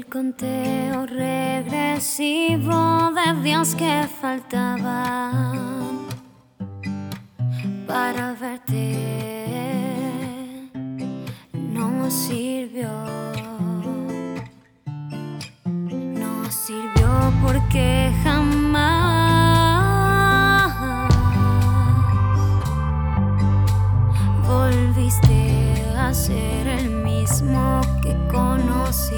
Conteo regresivo de días que faltaban para verte no sirvió. No sirvió porque jamás volviste a ser el mismo que conocí.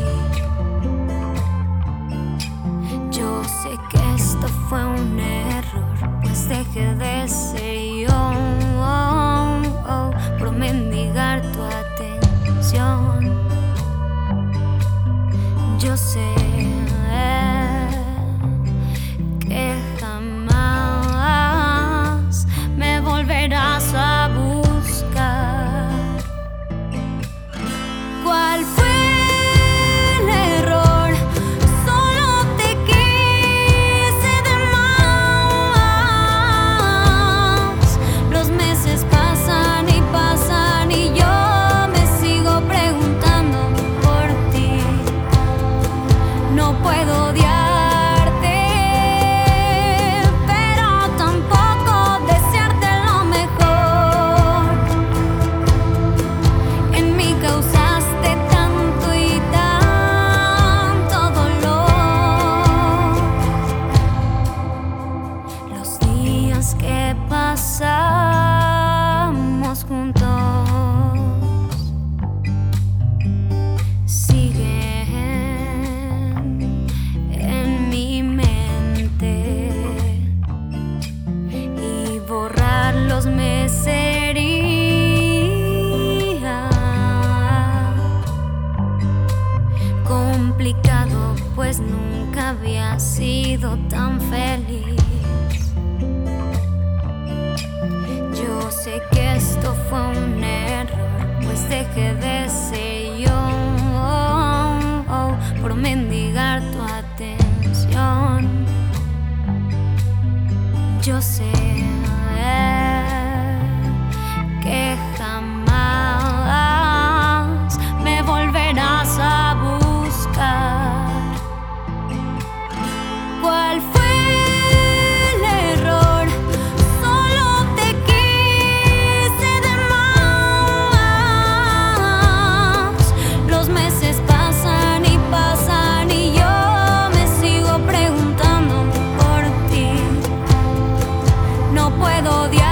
Yo sé que esto fue un error, pues dejé de ser yo por mendigar tu atención. Yo sé que jamás me volverás a buscar. ¿Cuál fue? Que pasamos juntos siguen en mi mente y borrarlos me sería complicado, pues nunca había sido tan feliz. Yo sé que esto fue un error, pues dejé de ser yo por mendigar tu atención. Yo sé que jamás me volverás a buscar. ¿Cuál fue? No puedo odiar.